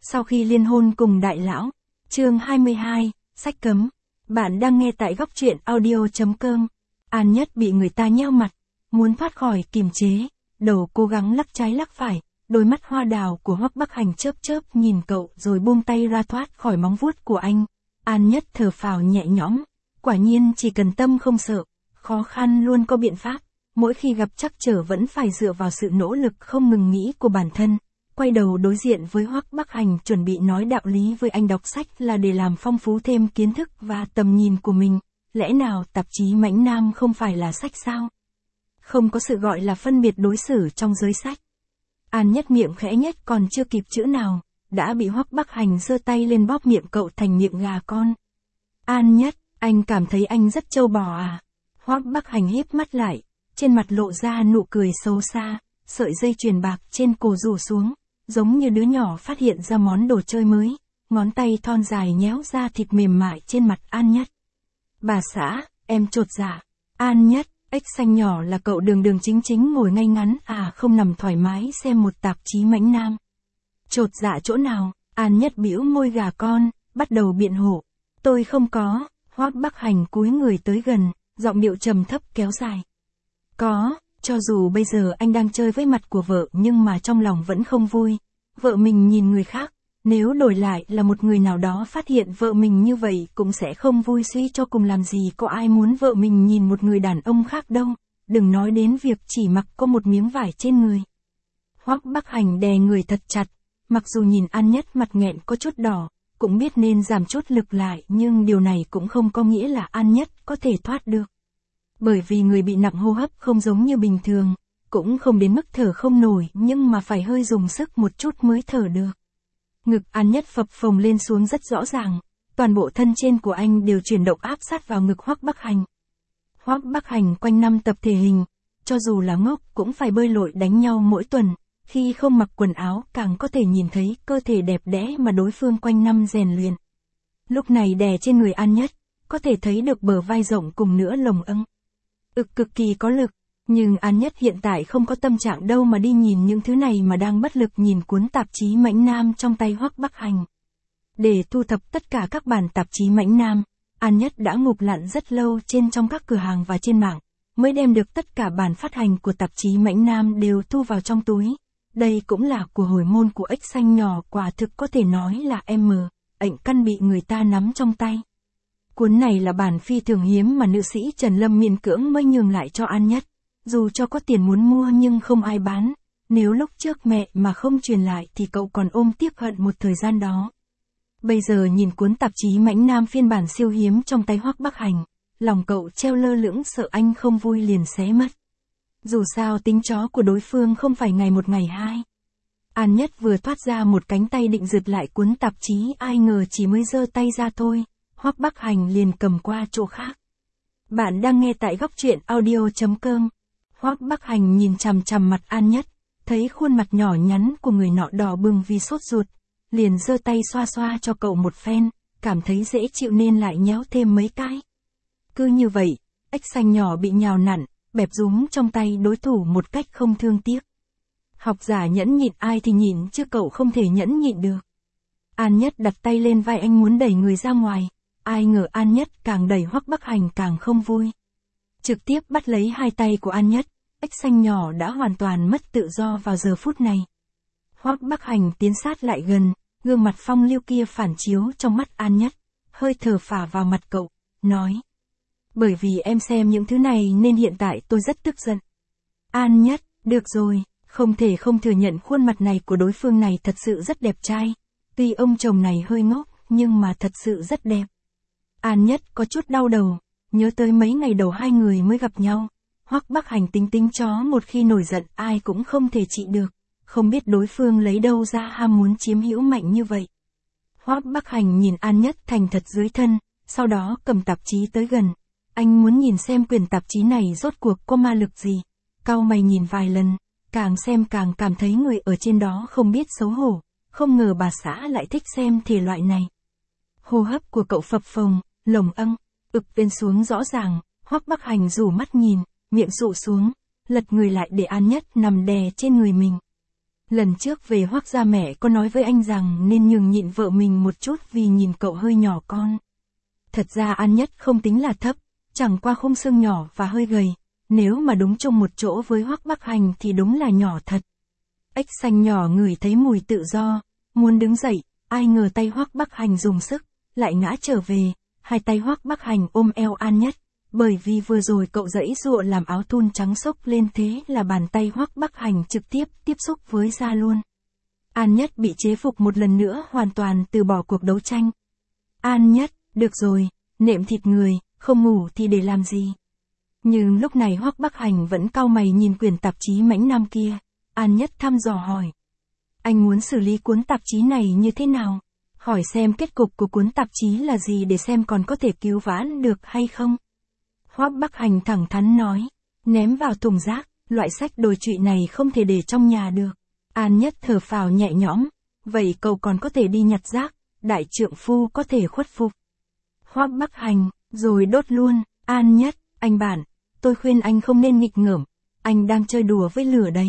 Sau khi liên hôn cùng đại lão. Chương 22, sách cấm. Bạn đang nghe tại góc truyện audio.com. An Nhất bị người ta nheo mặt, muốn thoát khỏi kiềm chế, đầu cố gắng lắc trái lắc phải, đôi mắt hoa đào của Hoắc Bắc Hành chớp chớp nhìn cậu rồi buông tay ra thoát khỏi móng vuốt của anh. An Nhất thở phào nhẹ nhõm, quả nhiên chỉ cần tâm không sợ, khó khăn luôn có biện pháp, mỗi khi gặp trắc trở vẫn phải dựa vào sự nỗ lực không ngừng nghỉ của bản thân. Quay đầu đối diện với Hoắc Bắc Hành chuẩn bị nói đạo lý với anh đọc sách là để làm phong phú thêm kiến thức và tầm nhìn của mình, lẽ nào tạp chí Mãnh Nam không phải là sách sao? Không có sự gọi là phân biệt đối xử trong giới sách. An Nhất miệng khẽ nhếch còn chưa kịp chữ nào, đã bị Hoắc Bắc Hành giơ tay lên bóp miệng cậu thành miệng gà con. An Nhất, anh cảm thấy anh rất trâu bò à? Hoắc Bắc Hành híp mắt lại, trên mặt lộ ra nụ cười xấu xa, sợi dây chuyền bạc trên cổ rủ xuống, giống như đứa nhỏ phát hiện ra món đồ chơi mới, ngón tay thon dài nhéo ra thịt mềm mại trên mặt An Nhất. Bà xã, em chột dạ. An Nhất, ếch xanh nhỏ là cậu đường đường chính chính ngồi ngay ngắn à không nằm thoải mái xem một tạp chí Mãnh Nam. Chột dạ chỗ nào? An Nhất bĩu môi gà con, bắt đầu biện hộ. Tôi không có. Hoắc Bắc Hành cúi người tới gần, giọng điệu trầm thấp kéo dài. Có, cho dù bây giờ anh đang chơi với mặt của vợ nhưng mà trong lòng vẫn không vui. Vợ mình nhìn người khác, nếu đổi lại là một người nào đó phát hiện vợ mình như vậy cũng sẽ không vui, suy cho cùng làm gì có ai muốn vợ mình nhìn một người đàn ông khác đâu, đừng nói đến việc chỉ mặc có một miếng vải trên người. Hoắc Bắc Hành đè người thật chặt, mặc dù nhìn An Nhất mặt nghẹn có chút đỏ, cũng biết nên giảm chút lực lại nhưng điều này cũng không có nghĩa là An Nhất có thể thoát được. Bởi vì người bị nặng hô hấp không giống như bình thường, cũng không đến mức thở không nổi nhưng mà phải hơi dùng sức một chút mới thở được. Ngực An Nhất phập phồng lên xuống rất rõ ràng, toàn bộ thân trên của anh đều chuyển động áp sát vào ngực Hoắc Bắc Hành. Hoắc Bắc Hành quanh năm tập thể hình, cho dù là ngốc cũng phải bơi lội đánh nhau mỗi tuần, khi không mặc quần áo càng có thể nhìn thấy cơ thể đẹp đẽ mà đối phương quanh năm rèn luyện. Lúc này đè trên người An Nhất, có thể thấy được bờ vai rộng cùng nữa lồng âng. Cực kỳ có lực, nhưng An Nhất hiện tại không có tâm trạng đâu mà đi nhìn những thứ này mà đang bất lực nhìn cuốn tạp chí Mãnh Nam trong tay Hoắc Bắc Hành. Để thu thập tất cả các bản tạp chí Mãnh Nam, An Nhất đã ngục lặn rất lâu trong các cửa hàng và trên mạng, mới đem được tất cả bản phát hành của tạp chí Mãnh Nam đều thu vào trong túi. Đây cũng là của hồi môn của ếch xanh nhỏ, quả thực có thể nói là ảnh căn bị người ta nắm trong tay. Cuốn này là bản phi thường hiếm mà nữ sĩ Trần Lâm miễn cưỡng mới nhường lại cho An Nhất. Dù cho có tiền muốn mua nhưng không ai bán, nếu lúc trước mẹ mà không truyền lại thì cậu còn ôm tiếc hận một thời gian đó. Bây giờ nhìn cuốn tạp chí Mãnh Nam phiên bản siêu hiếm trong tay Hoắc Bắc Hành, lòng cậu treo lơ lửng sợ anh không vui liền xé mất. Dù sao tính chó của đối phương không phải ngày một ngày hai. An Nhất vừa thoát ra một cánh tay định giật lại cuốn tạp chí, ai ngờ chỉ mới giơ tay ra thôi, Hoắc Bắc Hành liền cầm qua chỗ khác. Bạn đang nghe tại góc truyện audio.com. Hoắc Bắc Hành nhìn chằm chằm mặt An Nhất, thấy khuôn mặt nhỏ nhắn của người nọ đỏ bừng vì sốt ruột, liền giơ tay xoa xoa cho cậu một phen, cảm thấy dễ chịu nên lại nhéo thêm mấy cái. Cứ như vậy, ếch xanh nhỏ bị nhào nặn, bẹp rúm trong tay đối thủ một cách không thương tiếc. Học giả nhẫn nhịn ai thì nhịn chứ cậu không thể nhẫn nhịn được. An Nhất đặt tay lên vai anh muốn đẩy người ra ngoài, ai ngờ An Nhất càng đẩy Hoắc Bắc Hành càng không vui. Trực tiếp bắt lấy hai tay của An Nhất, ếch xanh nhỏ đã hoàn toàn mất tự do vào giờ phút này. Hoắc Bắc Hành tiến sát lại gần, gương mặt phong lưu kia phản chiếu trong mắt An Nhất, hơi thở phả vào mặt cậu, nói. Bởi vì em xem những thứ này nên hiện tại tôi rất tức giận. An Nhất, được rồi, không thể không thừa nhận khuôn mặt này của đối phương này thật sự rất đẹp trai. Tuy ông chồng này hơi ngốc, nhưng mà thật sự rất đẹp. An Nhất có chút đau đầu, nhớ tới mấy ngày đầu hai người mới gặp nhau. Hoắc Bắc Hành tính chó một khi nổi giận ai cũng không thể trị được, không biết đối phương lấy đâu ra ham muốn chiếm hữu mạnh như vậy. Hoắc Bắc Hành nhìn An Nhất thành thật dưới thân, sau đó cầm tạp chí tới gần. Anh muốn nhìn xem quyển tạp chí này rốt cuộc có ma lực gì. Cau mày nhìn vài lần, càng xem càng cảm thấy người ở trên đó không biết xấu hổ, không ngờ bà xã lại thích xem thể loại này. Hô hấp của cậu phập phồng, lồng âng, lên xuống rõ ràng, Hoắc Bắc Hành rủ mắt nhìn, miệng dụ xuống, lật người lại để An Nhất nằm đè trên người mình. Lần trước về Hoắc gia mẹ có nói với anh rằng nên nhường nhịn vợ mình một chút vì nhìn cậu hơi nhỏ con. Thật ra An Nhất không tính là thấp, chẳng qua khung xương nhỏ và hơi gầy, nếu mà đúng chung một chỗ với Hoắc Bắc Hành thì đúng là nhỏ thật. Ếch xanh nhỏ ngửi thấy mùi tự do, muốn đứng dậy, ai ngờ tay Hoắc Bắc Hành dùng sức, lại ngã trở về, hai tay Hoắc Bắc Hành ôm eo An Nhất, bởi vì vừa rồi cậu giãy giụa làm áo thun trắng xốc lên thế là bàn tay Hoắc Bắc Hành trực tiếp tiếp xúc với da luôn. An Nhất bị chế phục một lần nữa hoàn toàn từ bỏ cuộc đấu tranh. An Nhất, được rồi, nệm thịt người, không ngủ thì để làm gì? Nhưng lúc này Hoắc Bắc Hành vẫn cau mày nhìn quyển tạp chí Mãnh Nam kia. An Nhất thăm dò hỏi. Anh muốn xử lý cuốn tạp chí này như thế nào? Hỏi xem kết cục của cuốn tạp chí là gì để xem còn có thể cứu vãn được hay không? Hoắc Bắc Hành thẳng thắn nói. Ném vào thùng rác, loại sách đồi trụy này không thể để trong nhà được. An Nhất thở phào nhẹ nhõm. Vậy cậu còn có thể đi nhặt rác, đại trượng phu có thể khuất phục. Hoắc Bắc Hành, rồi đốt luôn. An Nhất, anh bạn, tôi khuyên anh không nên nghịch ngợm, anh đang chơi đùa với lửa đấy.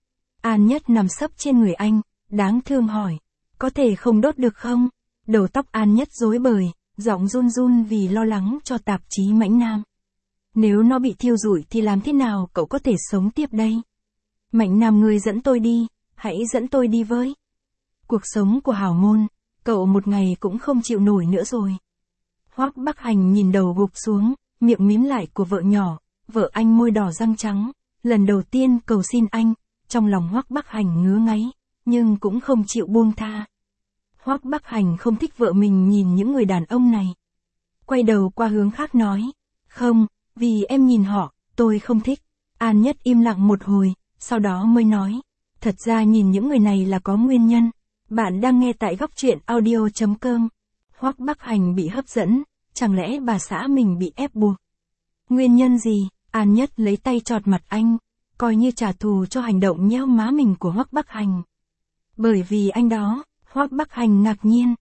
An Nhất nằm sấp trên người anh, đáng thương hỏi, có thể không đốt được không? Đầu tóc An Nhất rối bời, giọng run run vì lo lắng cho tạp chí Mãnh Nam. Nếu nó bị thiêu rụi thì làm thế nào cậu có thể sống tiếp đây? Mãnh Nam ngươi dẫn tôi đi, hãy dẫn tôi đi với. Cuộc sống của hảo môn, cậu một ngày cũng không chịu nổi nữa rồi. Hoắc Bắc Hành nhìn đầu gục xuống, miệng mím lại của vợ nhỏ, vợ anh môi đỏ răng trắng, lần đầu tiên cầu xin anh, trong lòng Hoắc Bắc Hành ngứa ngáy, nhưng cũng không chịu buông tha. Hoắc Bắc Hành không thích vợ mình nhìn những người đàn ông này. Quay đầu qua hướng khác nói, không, vì em nhìn họ, tôi không thích. An Nhất im lặng một hồi, sau đó mới nói, thật ra nhìn những người này là có nguyên nhân. Bạn đang nghe tại góc truyện audio.com. Hoắc Bắc Hành bị hấp dẫn, chẳng lẽ bà xã mình bị ép buộc? Nguyên nhân gì? An Nhất lấy tay chọt mặt anh, coi như trả thù cho hành động nheo má mình của Hoắc Bắc Hành. Bởi vì anh đó, Hoắc Bắc Hành ngạc nhiên,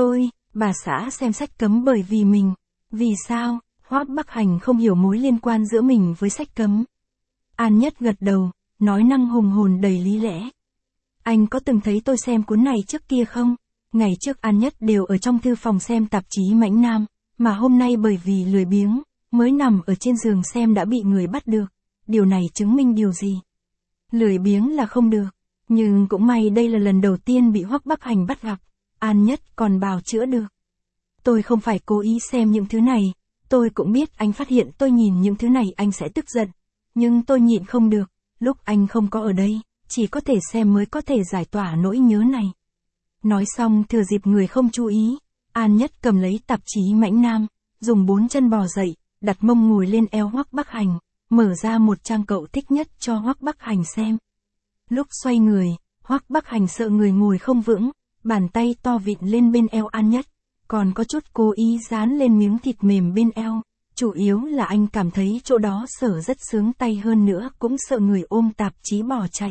bà xã xem sách cấm bởi vì mình. Vì sao? Hoắc Bắc Hành không hiểu mối liên quan giữa mình với sách cấm. An Nhất gật đầu, nói năng hùng hồn đầy lý lẽ. Anh có từng thấy tôi xem cuốn này trước kia không? Ngày trước An Nhất đều ở trong thư phòng xem tạp chí Mãnh Nam, mà hôm nay bởi vì lười biếng, mới nằm ở trên giường xem đã bị người bắt được. Điều này chứng minh điều gì? Lười biếng là không được, nhưng cũng may đây là lần đầu tiên bị Hoắc Bắc Hành bắt gặp, An Nhất còn bào chữa được. Tôi không phải cố ý xem những thứ này, tôi cũng biết anh phát hiện tôi nhìn những thứ này anh sẽ tức giận, nhưng tôi nhịn không được, lúc anh không có ở đây, chỉ có thể xem mới có thể giải tỏa nỗi nhớ này. Nói xong thừa dịp người không chú ý, An Nhất cầm lấy tạp chí Mãnh Nam, dùng 4 chân bò dậy, đặt mông ngồi lên eo Hoắc Bắc Hành, mở ra một trang cậu thích nhất cho Hoắc Bắc Hành xem. Lúc xoay người, Hoắc Bắc Hành sợ người ngồi không vững, bàn tay to vịn lên bên eo An Nhất, còn có chút cố ý dán lên miếng thịt mềm bên eo, chủ yếu là anh cảm thấy chỗ đó sở rất sướng tay hơn nữa cũng sợ người ôm tạp chí bỏ chạy.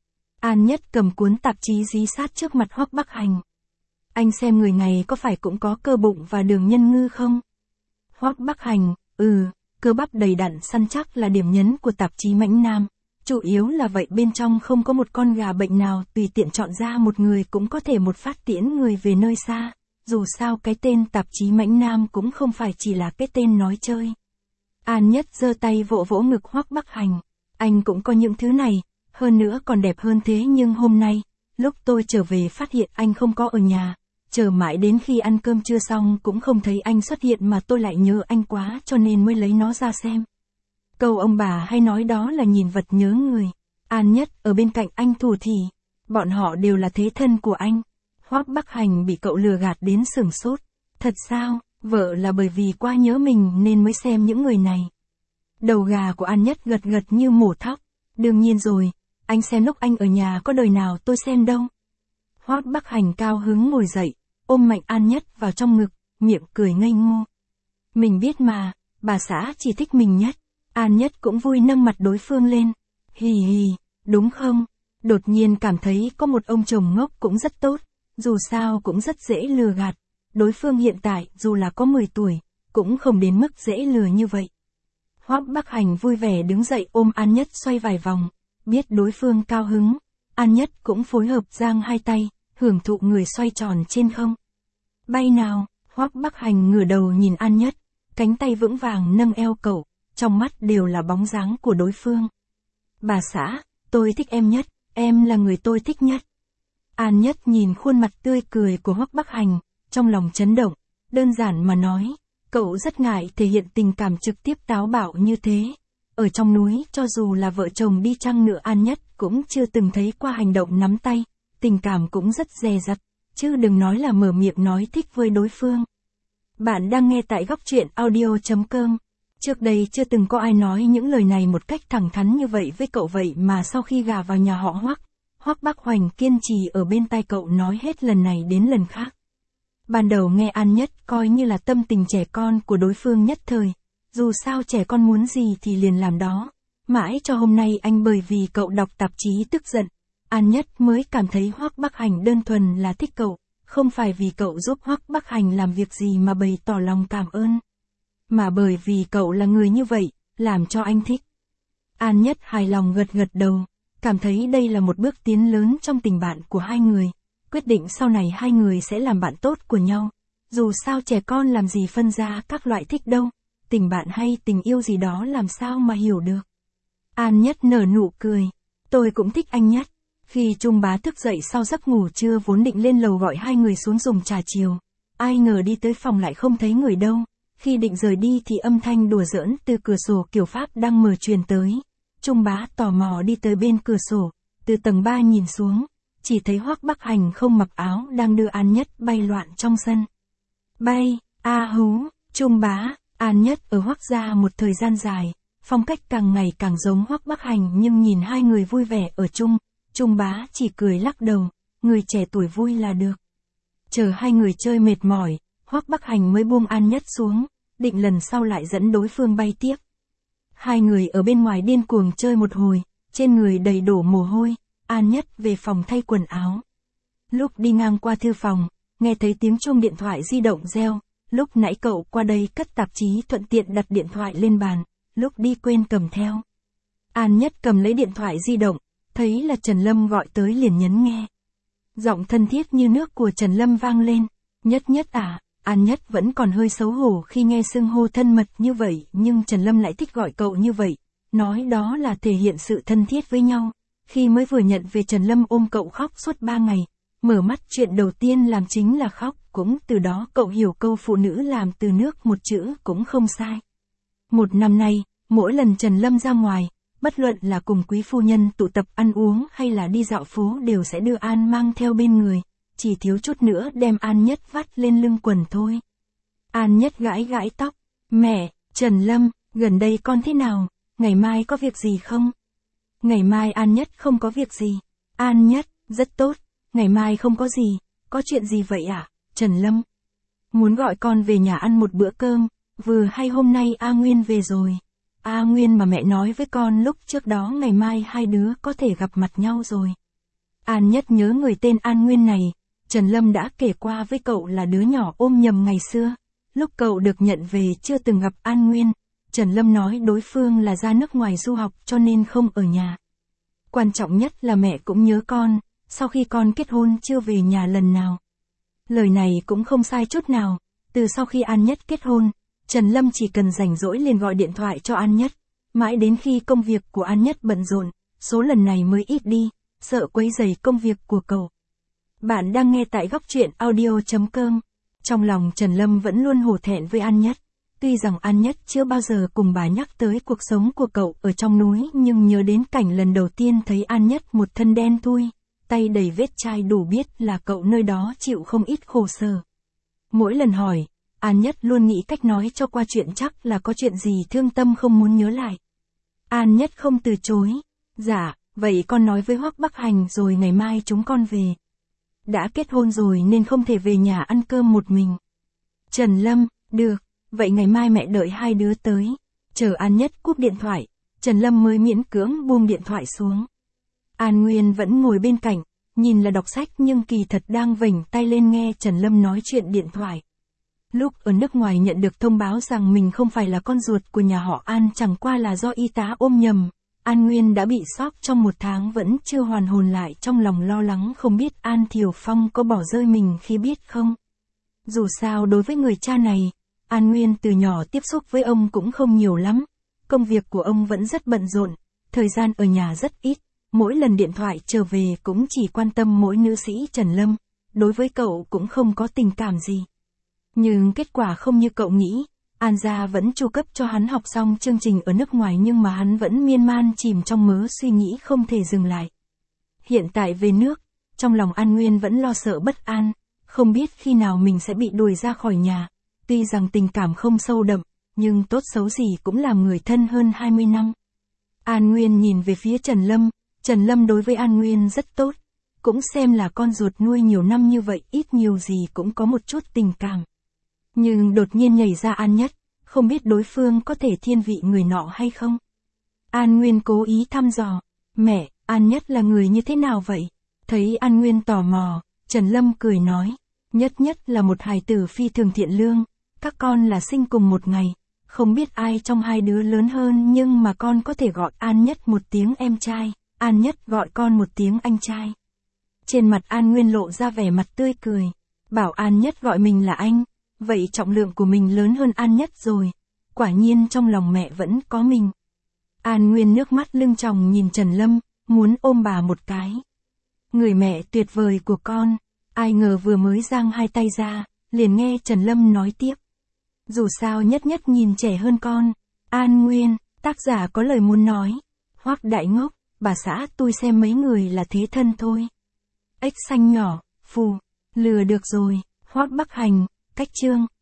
An Nhất cầm cuốn tạp chí dí sát trước mặt Hoắc Bắc Hành. Anh xem người này có phải cũng có cơ bụng và đường nhân ngư không? Hoắc Bắc Hành, cơ bắp đầy đặn săn chắc là điểm nhấn của tạp chí Mãnh Nam. Chủ yếu là vậy, bên trong không có một con gà bệnh nào, tùy tiện chọn ra một người cũng có thể một phát tiễn người về nơi xa. Dù sao cái tên tạp chí Mãnh Nam cũng không phải chỉ là cái tên nói chơi. An Nhất giơ tay vỗ vỗ ngực Hoắc Bắc Hành. Anh cũng có những thứ này, hơn nữa còn đẹp hơn thế, nhưng hôm nay, lúc tôi trở về phát hiện anh không có ở nhà. Chờ mãi đến khi ăn cơm trưa xong cũng không thấy anh xuất hiện, mà tôi lại nhớ anh quá cho nên mới lấy nó ra xem. Câu ông bà hay nói đó là nhìn vật nhớ người. An Nhất ở bên cạnh anh thủ thỉ, bọn họ đều là thế thân của anh. Hoắc Bắc Hành bị cậu lừa gạt đến sửng sốt. Thật sao? Vợ là bởi vì quá nhớ mình nên mới xem những người này. Đầu gà của An Nhất gật gật như mổ thóc. Đương nhiên rồi, anh xem lúc anh ở nhà có đời nào tôi xem đâu. Hoắc Bắc Hành cao hứng ngồi dậy, ôm mạnh An Nhất vào trong ngực, miệng cười ngây ngô. Mình biết mà, bà xã chỉ thích mình nhất. An Nhất cũng vui nâng mặt đối phương lên. Hì hì, đúng không? Đột nhiên cảm thấy có một ông chồng ngốc cũng rất tốt, dù sao cũng rất dễ lừa gạt. Đối phương hiện tại dù là có 10 tuổi, cũng không đến mức dễ lừa như vậy. Hoắc Bắc Hành vui vẻ đứng dậy ôm An Nhất xoay vài vòng, biết đối phương cao hứng, An Nhất cũng phối hợp giang hai tay, hưởng thụ người xoay tròn trên không. Bay nào, Hoắc Bắc Hành ngửa đầu nhìn An Nhất, cánh tay vững vàng nâng eo cậu, trong mắt đều là bóng dáng của đối phương. Bà xã, tôi thích em nhất, em là người tôi thích nhất. An Nhất nhìn khuôn mặt tươi cười của Hoắc Bắc Hành, trong lòng chấn động, đơn giản mà nói, cậu rất ngại thể hiện tình cảm trực tiếp táo bạo như thế. Ở trong núi, cho dù là vợ chồng đi chăng nữa An Nhất cũng chưa từng thấy qua hành động nắm tay, tình cảm cũng rất dè dặt, chứ đừng nói là mở miệng nói thích với đối phương. Bạn đang nghe tại góc truyện audio.com. Trước đây chưa từng có ai nói những lời này một cách thẳng thắn như vậy với cậu, vậy mà sau khi gả vào nhà họ Hoắc, Hoắc Bắc Hoành kiên trì ở bên tai cậu nói hết lần này đến lần khác. Ban đầu nghe An Nhất coi như là tâm tình trẻ con của đối phương nhất thời, dù sao trẻ con muốn gì thì liền làm đó. Mãi cho hôm nay anh bởi vì cậu đọc tạp chí tức giận, An Nhất mới cảm thấy Hoắc Bắc Hành đơn thuần là thích cậu, không phải vì cậu giúp Hoắc Bắc Hành làm việc gì mà bày tỏ lòng cảm ơn, mà bởi vì cậu là người như vậy, làm cho anh thích. An Nhất hài lòng gật gật đầu, cảm thấy đây là một bước tiến lớn trong tình bạn của hai người, quyết định sau này hai người sẽ làm bạn tốt của nhau. Dù sao trẻ con làm gì phân ra các loại thích đâu, tình bạn hay tình yêu gì đó làm sao mà hiểu được. An Nhất nở nụ cười, tôi cũng thích anh Nhất. Khi Trung Bá thức dậy sau giấc ngủ trưa vốn định lên lầu gọi hai người xuống dùng trà chiều, ai ngờ đi tới phòng lại không thấy người đâu. Khi định rời đi thì âm thanh đùa giỡn từ cửa sổ kiểu Pháp đang mở truyền tới. Trung Bá tò mò đi tới bên cửa sổ, từ tầng 3 nhìn xuống, chỉ thấy Hoắc Bắc Hành không mặc áo đang đưa An Nhất bay loạn trong sân. Bay, a hú, Trung Bá, An Nhất ở Hoắc gia một thời gian dài, phong cách càng ngày càng giống Hoắc Bắc Hành, nhưng nhìn hai người vui vẻ ở chung, Trung Bá chỉ cười lắc đầu, người trẻ tuổi vui là được. Chờ hai người chơi mệt mỏi, Hoắc Bắc Hành mới buông An Nhất xuống, định lần sau lại dẫn đối phương bay tiếp. Hai người ở bên ngoài điên cuồng chơi một hồi, trên người đầy đổ mồ hôi, An Nhất về phòng thay quần áo. Lúc đi ngang qua thư phòng, nghe thấy tiếng chuông điện thoại di động reo, lúc nãy cậu qua đây cất tạp chí thuận tiện đặt điện thoại lên bàn, lúc đi quên cầm theo. An Nhất cầm lấy điện thoại di động, thấy là Trần Lâm gọi tới liền nhấn nghe. Giọng thân thiết như nước của Trần Lâm vang lên, Nhất Nhất à. An Nhất vẫn còn hơi xấu hổ khi nghe xưng hô thân mật như vậy, nhưng Trần Lâm lại thích gọi cậu như vậy, nói đó là thể hiện sự thân thiết với nhau. Khi mới vừa nhận về Trần Lâm ôm cậu khóc suốt 3 ngày, mở mắt chuyện đầu tiên làm chính là khóc, cũng từ đó cậu hiểu câu phụ nữ làm từ nước một chữ cũng không sai. Một năm nay, mỗi lần Trần Lâm ra ngoài, bất luận là cùng quý phu nhân tụ tập ăn uống hay là đi dạo phố đều sẽ đưa An mang theo bên người. Chỉ thiếu chút nữa đem An Nhất vắt lên lưng quần thôi. An Nhất gãi gãi tóc. Mẹ, Trần Lâm, gần đây con thế nào? Ngày mai có việc gì không? Ngày mai An Nhất không có việc gì. An Nhất, rất tốt. Ngày mai không có gì. Có chuyện gì vậy ạ? Trần Lâm. Muốn gọi con về nhà ăn một bữa cơm. Vừa hay hôm nay A Nguyên về rồi. A Nguyên mà mẹ nói với con lúc trước đó ngày mai hai đứa có thể gặp mặt nhau rồi. An Nhất nhớ người tên An Nguyên này. Trần Lâm đã kể qua với cậu là đứa nhỏ ôm nhầm ngày xưa. Lúc cậu được nhận về chưa từng gặp An Nguyên, Trần Lâm nói đối phương là ra nước ngoài du học cho nên không ở nhà. Quan trọng nhất là mẹ cũng nhớ con, sau khi con kết hôn chưa về nhà lần nào. Lời này cũng không sai chút nào, từ sau khi An Nhất kết hôn, Trần Lâm chỉ cần rảnh rỗi liền gọi điện thoại cho An Nhất, mãi đến khi công việc của An Nhất bận rộn, số lần này mới ít đi, sợ quấy rầy công việc của cậu. Bạn đang nghe tại góc truyện audio.com. Trong lòng Trần Lâm vẫn luôn hổ thẹn với An Nhất. Tuy rằng An Nhất chưa bao giờ cùng bà nhắc tới cuộc sống của cậu ở trong núi, nhưng nhớ đến cảnh lần đầu tiên thấy An Nhất một thân đen thui, tay đầy vết chai đủ biết là cậu nơi đó chịu không ít khổ sở. Mỗi lần hỏi, An Nhất luôn nghĩ cách nói cho qua chuyện chắc là có chuyện gì thương tâm không muốn nhớ lại. An Nhất không từ chối. Dạ, vậy con nói với Hoắc Bắc Hành rồi ngày mai chúng con về. Đã kết hôn rồi nên không thể về nhà ăn cơm một mình. Trần Lâm, được, vậy ngày mai mẹ đợi hai đứa tới. Chờ An Nhất cúp điện thoại, Trần Lâm mới miễn cưỡng buông điện thoại xuống. An Nguyên vẫn ngồi bên cạnh, nhìn là đọc sách nhưng kỳ thật đang vểnh tay lên nghe Trần Lâm nói chuyện điện thoại. Lúc ở nước ngoài nhận được thông báo rằng mình không phải là con ruột của nhà họ An, chẳng qua là do y tá ôm nhầm, An Nguyên đã bị sốc trong 1 tháng vẫn chưa hoàn hồn lại, trong lòng lo lắng không biết An Thiều Phong có bỏ rơi mình khi biết không. Dù sao đối với người cha này, An Nguyên từ nhỏ tiếp xúc với ông cũng không nhiều lắm. Công việc của ông vẫn rất bận rộn, thời gian ở nhà rất ít, mỗi lần điện thoại trở về cũng chỉ quan tâm mỗi nữ sĩ Trần Lâm, đối với cậu cũng không có tình cảm gì. Nhưng kết quả không như cậu nghĩ, An gia vẫn chu cấp cho hắn học xong chương trình ở nước ngoài, nhưng mà hắn vẫn miên man chìm trong mớ suy nghĩ không thể dừng lại. Hiện tại về nước, trong lòng An Nguyên vẫn lo sợ bất an, không biết khi nào mình sẽ bị đuổi ra khỏi nhà. Tuy rằng tình cảm không sâu đậm, nhưng tốt xấu gì cũng làm người thân hơn 20 năm. An Nguyên nhìn về phía Trần Lâm đối với An Nguyên rất tốt, cũng xem là con ruột nuôi nhiều năm như vậy, ít nhiều gì cũng có một chút tình cảm. Nhưng đột nhiên nhảy ra An Nhất, không biết đối phương có thể thiên vị người nọ hay không. An Nguyên cố ý thăm dò, mẹ, An Nhất là người như thế nào vậy? Thấy An Nguyên tò mò, Trần Lâm cười nói, Nhất là một hài tử phi thường thiện lương, các con là sinh cùng một ngày, không biết ai trong hai đứa lớn hơn, nhưng mà con có thể gọi An Nhất một tiếng em trai, An Nhất gọi con một tiếng anh trai. Trên mặt An Nguyên lộ ra vẻ mặt tươi cười, bảo An Nhất gọi mình là anh, vậy trọng lượng của mình lớn hơn An Nhất rồi, quả nhiên trong lòng mẹ vẫn có mình. An Nguyên nước mắt lưng tròng nhìn Trần Lâm, muốn ôm bà một cái. Người mẹ tuyệt vời của con, ai ngờ vừa mới giang hai tay ra, liền nghe Trần Lâm nói tiếp. Dù sao Nhất nhìn trẻ hơn con. An Nguyên, tác giả có lời muốn nói. Hoắc đại ngốc, bà xã tôi xem mấy người là thế thân thôi. Ếch xanh nhỏ, phù, lừa được rồi. Hoắc Bắc Hành, cách chương.